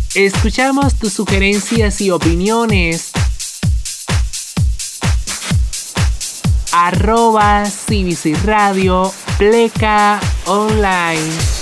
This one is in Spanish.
Escuchamos tus sugerencias y opiniones. @CBC Radio Pleca Online.